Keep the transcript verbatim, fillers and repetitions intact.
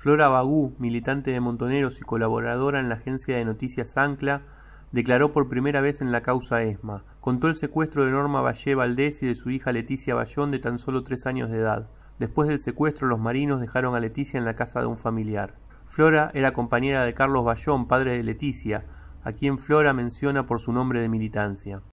Flora Bagú, militante de Montoneros y colaboradora en la agencia de noticias Ancla, declaró por primera vez en la causa ESMA. Contó el secuestro de Norma Vallé Valdés y de su hija Leticia Bayón, de tan solo tres años de edad. Después del secuestro, los marinos dejaron a Leticia en la casa de un familiar. Flora era compañera de Carlos Bayón, padre de Leticia, a quien Flora menciona por su nombre de militancia.